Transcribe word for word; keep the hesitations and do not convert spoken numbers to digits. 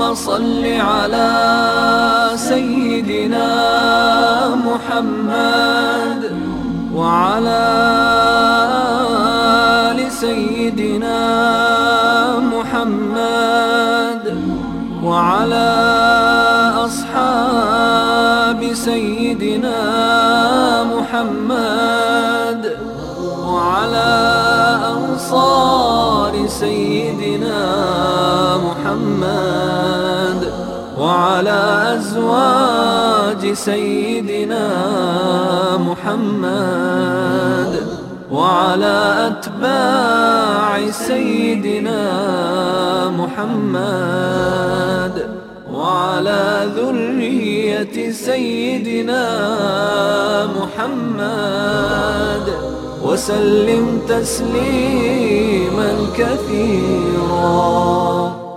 صل على سيدنا محمد وعلى آل سيدنا محمد وعلى أصحاب سيدنا محمد وعلى أنصار سيدنا محمد وعلى أزواج سيدنا محمد وعلى أتباع سيدنا محمد وعلى ذرية سيدنا محمد وسلم تسليما كثيرا.